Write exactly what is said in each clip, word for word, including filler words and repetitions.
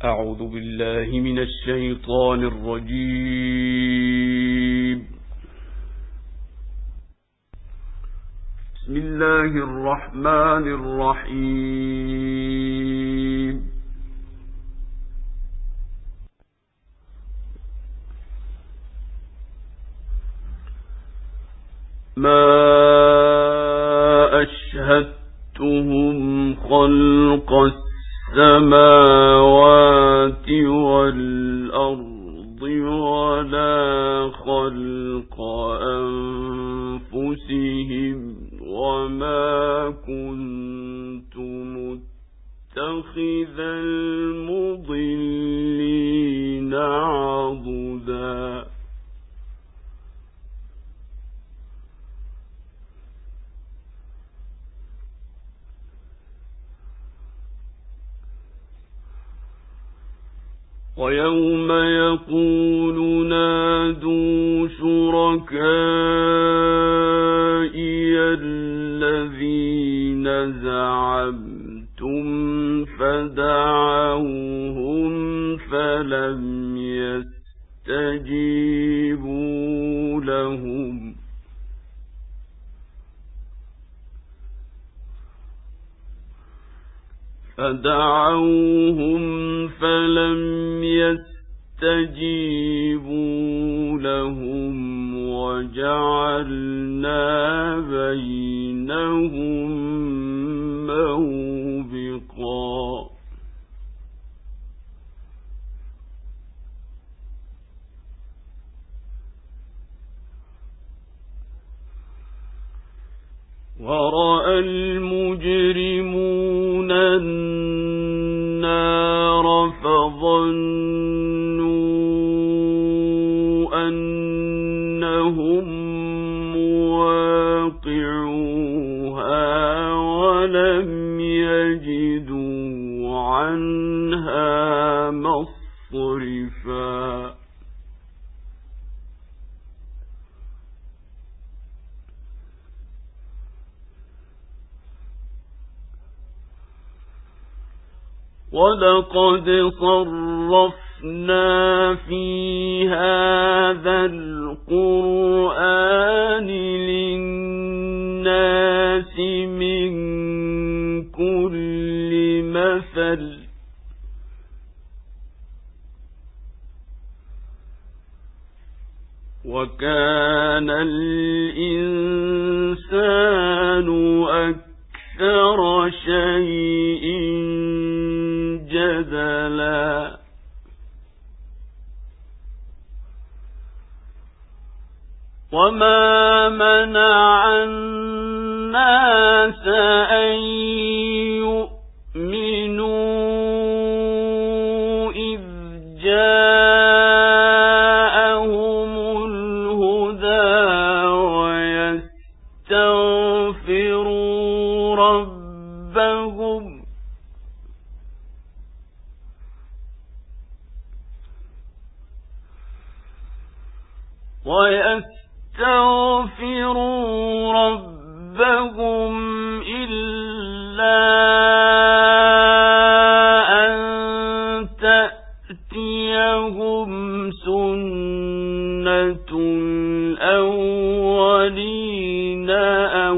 أعوذ بالله من الشيطان الرجيم. بسم الله الرحمن الرحيم. ما أشهدتهم خلق السماوات والأرض ولا خلق أنفسهم وما كنت متخذ المضلين عضدا. ويوم يقول نادوا شركائي الذين زعمتم فدعوهم فلم يستجيبوا لهم فدعوهم فلم يستجيبوا لهم وجعلنا بينهم موبقا. ورأى المجرمون النار فظنوا أنهم مواقعوها ولم يجدوا عنها مصرفا. ولقد صرفنا في هذا القرآن للناس من كل مثل وكان الإنسان أكثر شيء جدلا. وما منع الناس أن يؤمنوا إذ جاءهم الهدى ويستغفروا ربهم ويستغفروا ربهم إلا أن تأتيهم سنة الأولين أو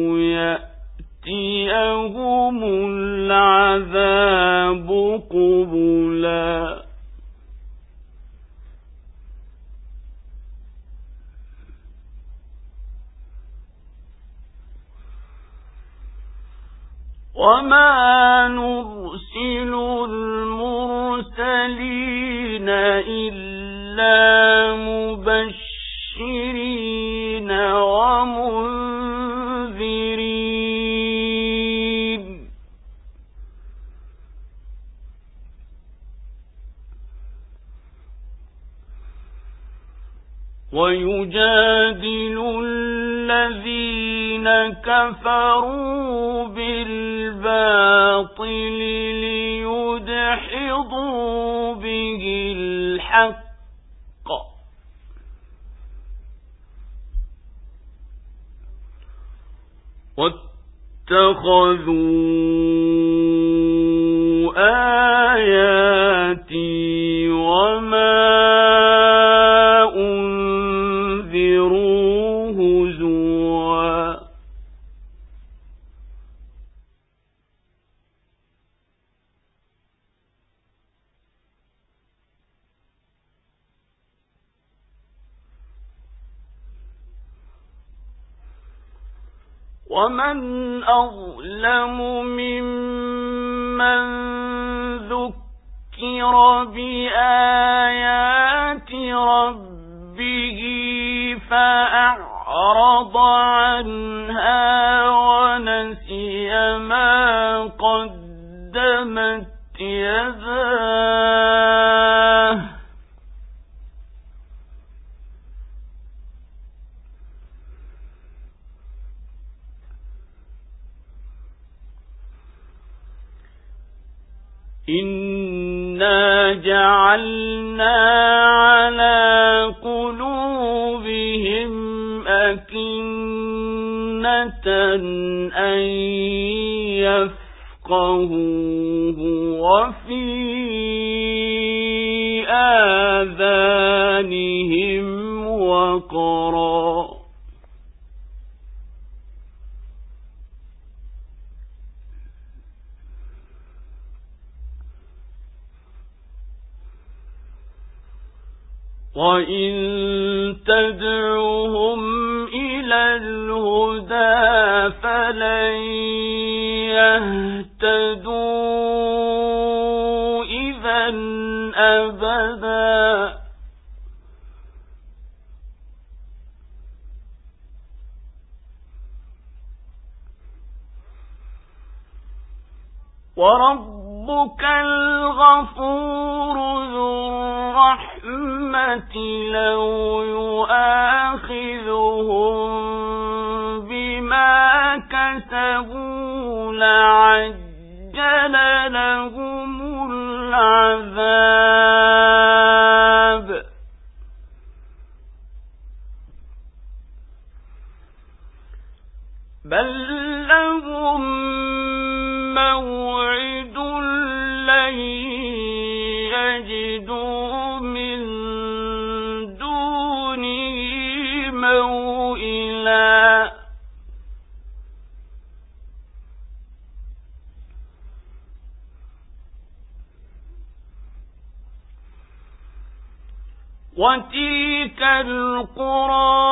يأتيهم العذاب قبلا. وما نرسل المرسلين إلا مبشرين ومنذرين ويجادل الذين كفروا بالباطل ليدحضوا به الحق واتخذوا آيات ومن أظلم ممن ذكر بآيات ربه فأعرض عنها ونسي ما قدمت يداه إنا جعلنا على قلوبهم أكنة أن يفقهوه وفي آذانهم وقرا وإن تدعوهم إلى الهدى فلن يهتدوا إذا أبدا وربك الغفور ذو الرحمة لو يؤاخذهم بما كسبوا لعجل لهم العذاب بل لهم موعد لن يجدوا من دونه موئلا وتلك القرى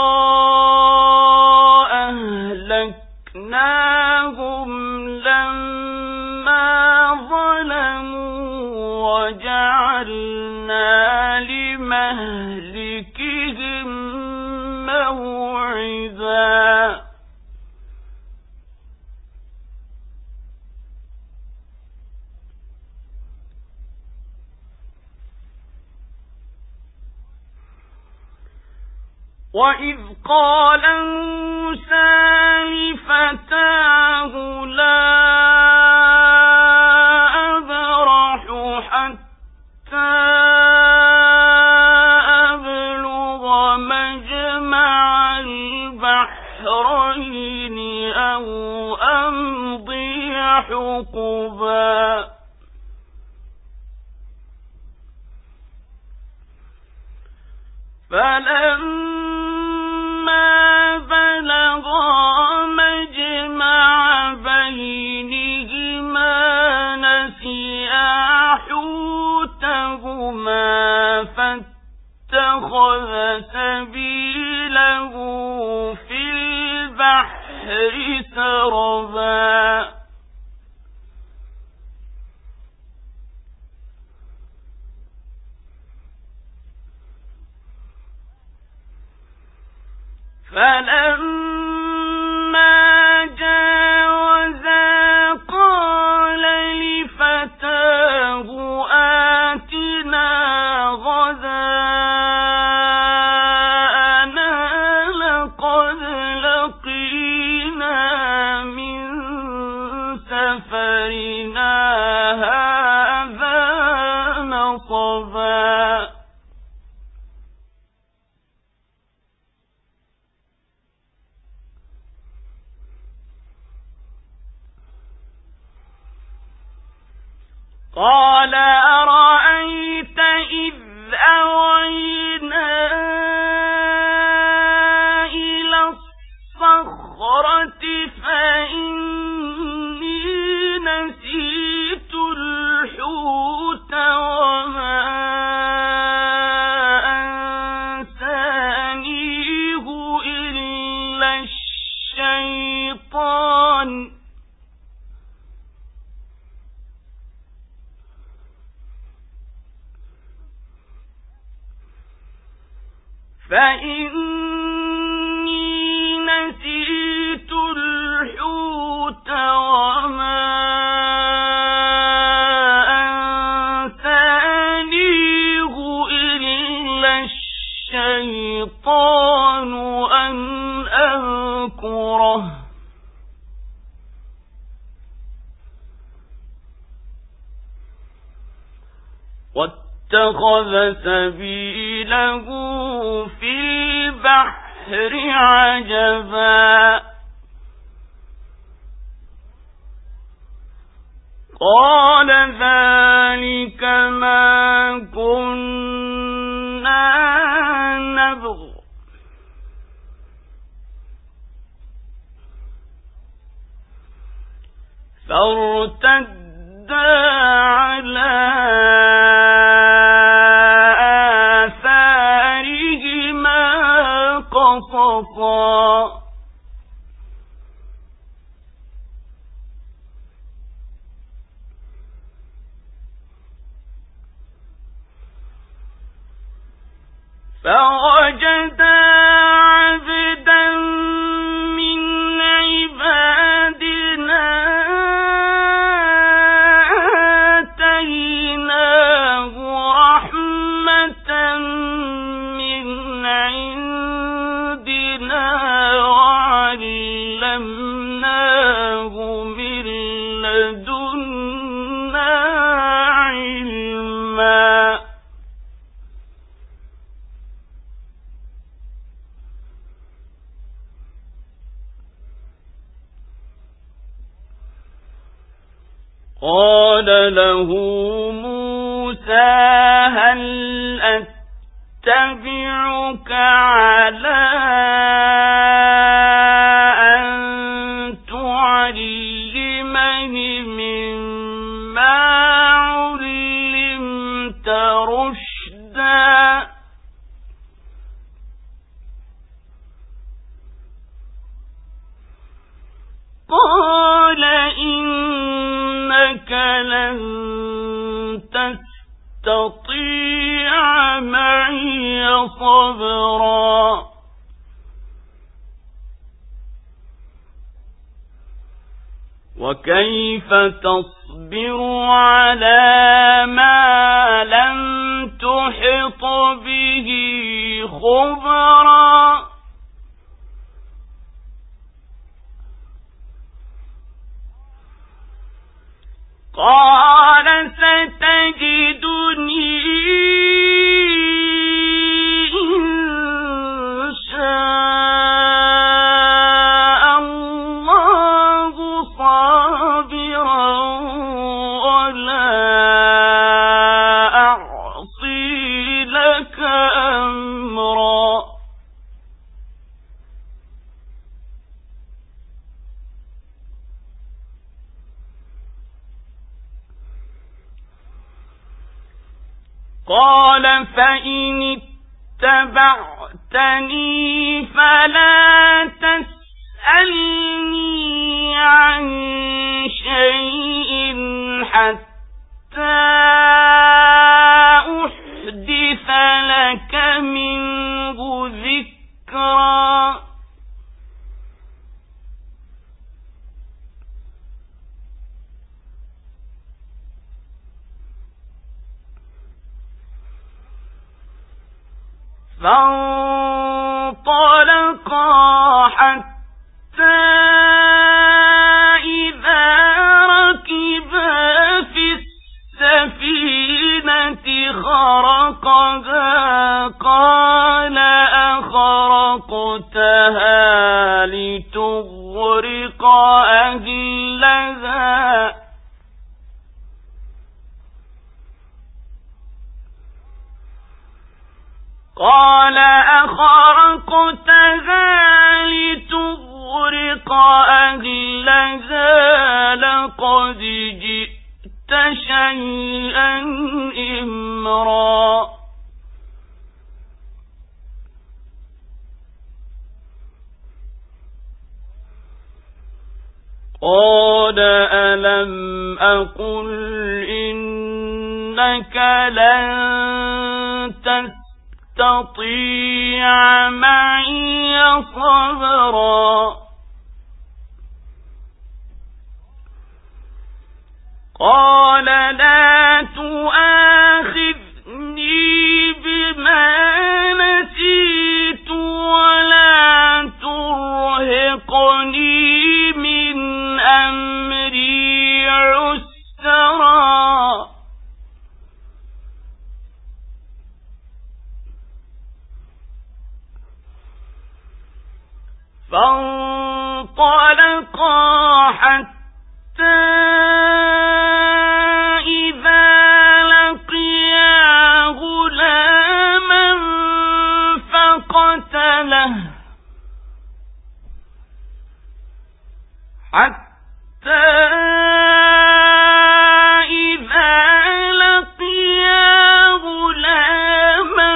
أهلكناهم لما ظلموا وجعلنا لمهلكهم موعدا وإذ قال موسى لفتاه لا أبرح حتى أبلغ مجمع البحرين أو أمضي حقبا فلما بلغا مجمع بينهما نسيا حوتهما فاتخذ سبيله في البحر سربا فلما جاوزا قال لفتاه آتنا غداءنا لقد لقينا من سفرنا هذا نصبا قال أرأيت إذ أوينا إلى الصخرة فإني نسيت الحوت وما أنسانيه إلا الشيطان فإني نسيت الحوت وما أنسانيه إلا الشيطان أن أذكره واتخذ سبيله في البحر عجبا قال ذلك ما كنا نبغ فارتدا على قصصا فوجدا عبدا من عبادنا آتيناه رحمة من عندنا وعلمناه من لدنا علما قال له موسى هل أتبعك على أن تعلمني مما علمت رشدا قال إنك لن تستطيع معي صبرا وكيف تصبر على ما لم تحط به خبرا قال ستجدني إن شاء الله صابرا ولا أعصي لك أمرا قال فإن اتبعتني فلا تسألني عن شيء حتى أحدث لك منه ذكرا فانطلقا حتى إذا ركبا في السفينة خرقها قال أخرقتها لتغرق أهلها قال أخرقتها لتغرق أهلها لقد جئت شيئا إمرا قال ألم أقل إنك لن تستطيع تستطيع معي صبرا قال لا تؤاخذني بما نسيت ولا ترهقني من أمري عسرا فانطلقا حتى حتى إذا لقيا غلاما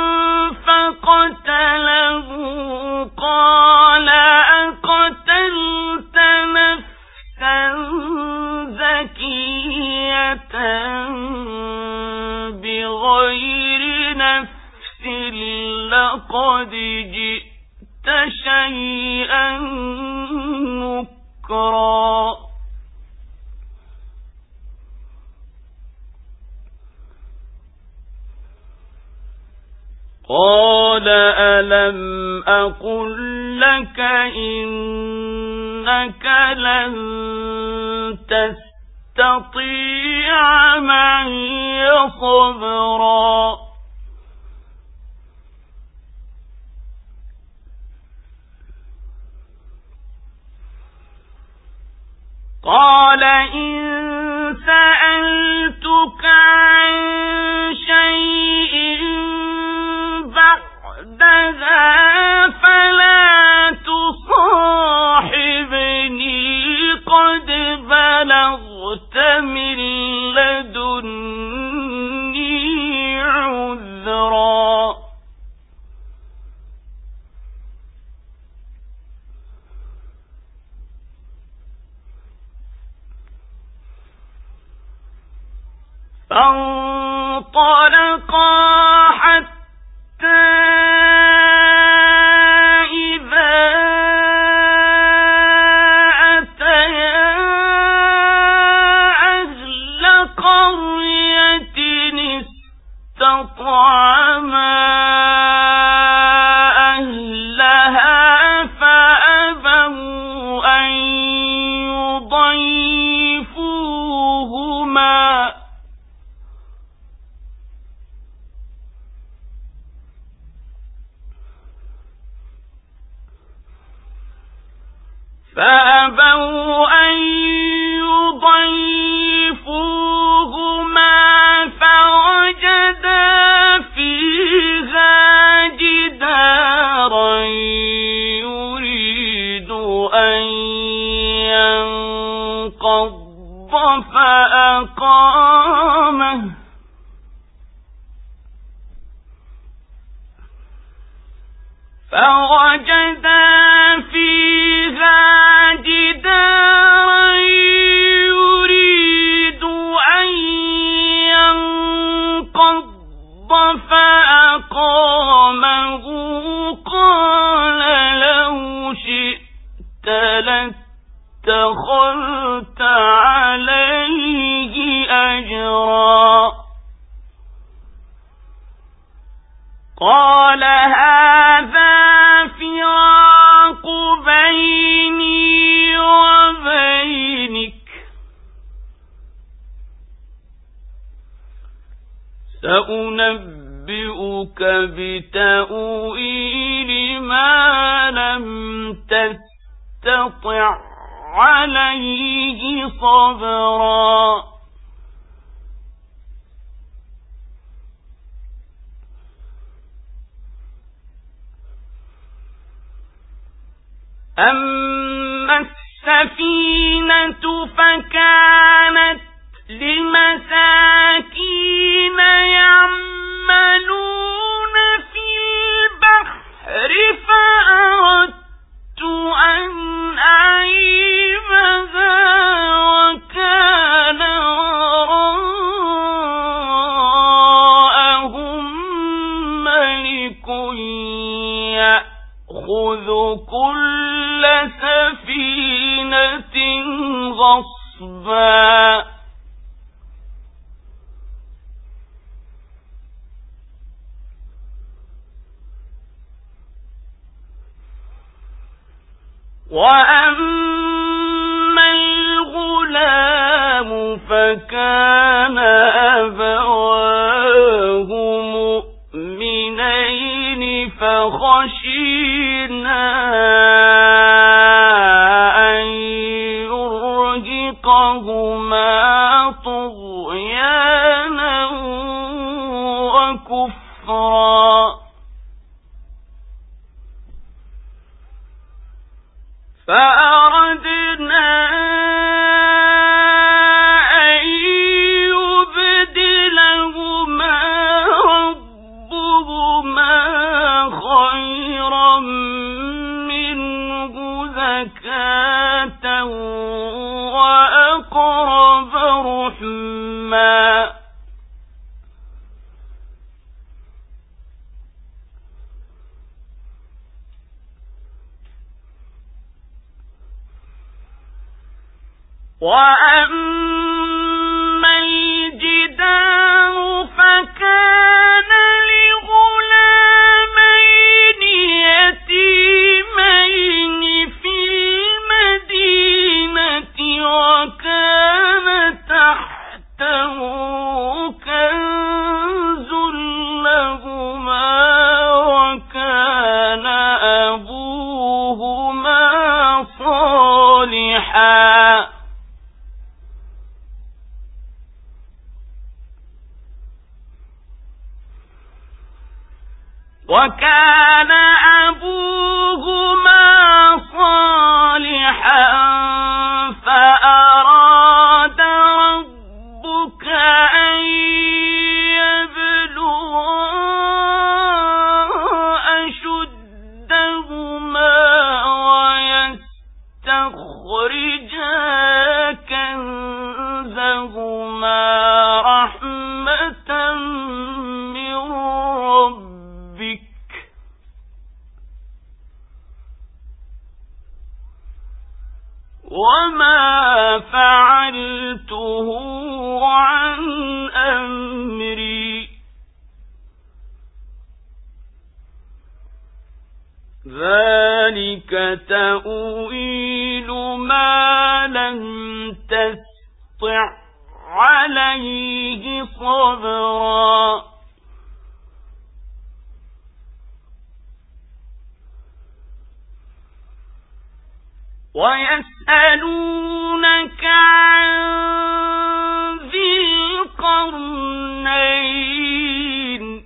فقتله قال أقتلت نفسا زكية بغير نفس لقد جئت شيئا نكرا قال ألم أقل لك إنك لن تستطيع معي صبرا قال إن سألتك عن شيء بعدها فلا تصاحبني قد بلغت من لدني عذرا فانطلقا حتى إذا أتيا أهل قرية استطعما أهلها فأبوا أن يضيفوهما فأبوا أن يضيفوهما فوجدا فيها جدارا يريد أن ينقض فأقامه فوجدا فيها جدارا يريد أن ينقض فأقامه قال لو شئت لاتخذت عليه أجرا قال هذا فراق بيني وبينك سأنبئك بتأويل ما لم تستطع عليه صبرا أما السفينة فكانت لمساكين يعملون في البحر فأردت أن أعيبها وكان وراءهم ملك وأما الغلام فكان أبواه مؤمنين فخشينا أن يرهقهما طغيانا وكفرا فأردنا أن يبدلهما ربهما خيرا منه زكاة وأقرب رحما وأما الجدار فكان لغلامين يتيمين في المدينة وكان تحته كنز لهما وكان أبوهما صالحا وكان أبوهما صالحا فأراد ربك أن يبلغا أشدهما ويستخرجا كنزهما رحمة من ربك وما فعلته عن أمري ذلك تأويل ما لم تستطع عليه صبرا ويسألونك عن ذي القرنين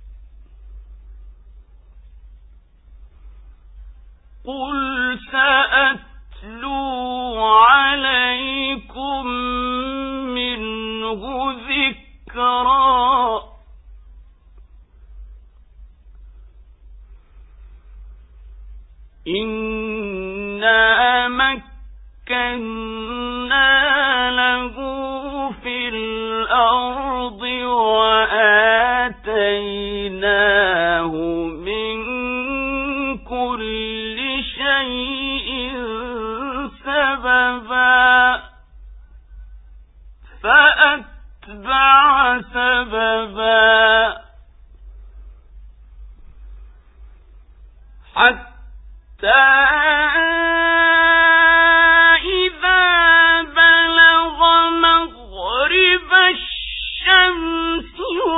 قل سأتلو عليكم منه ذكرا إنا مكنا له في الأرض وآتيناه من كل شيء سببا فأتبع سببا حتى إذا بلغ مغرب الشمس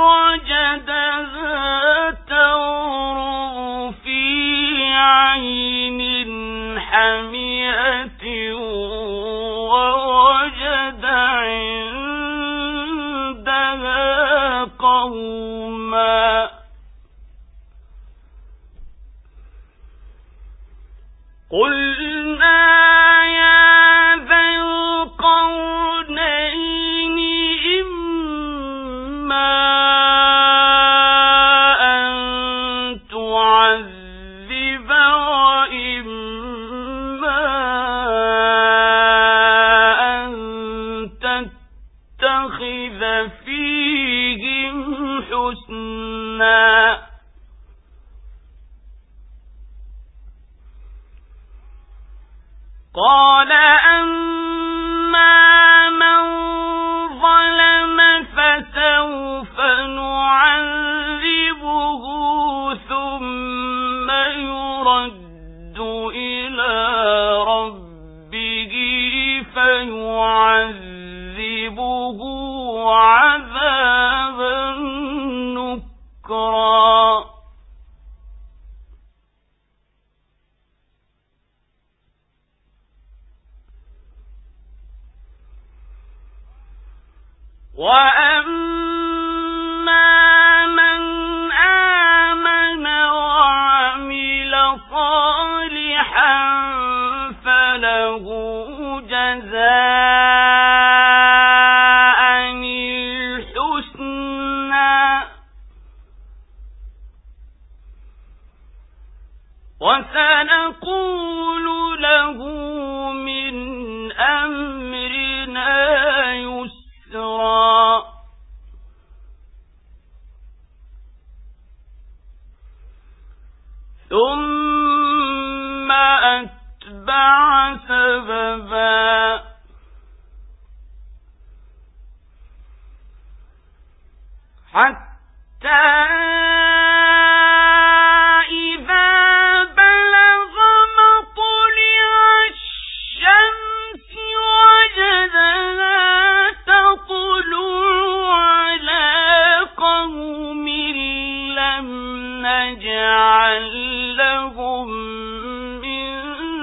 وجدها تغرب في عين حمئة ووجد عندها قوما قلنا يا ذا القرنين إما أن تعذب وإما أن تتخذ فيهم حسنا قال أما من ظلم فسوف نعذبه ثم يرد إلى عذابا نكرا وأما من آمن وعمل صالحا فله جزاء الحسنى وسنقول له من أمرنا يسرا ثم أتبع سببا حتى نجعل لهم من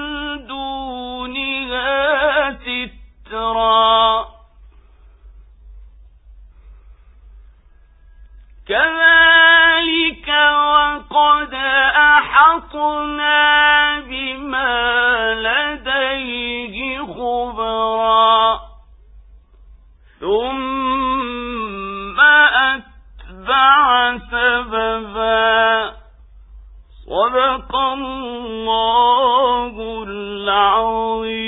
دونها سترا كذلك وقد أحطنا بما لديه خبرا ثم أتبع سببا صدق الله العظيم.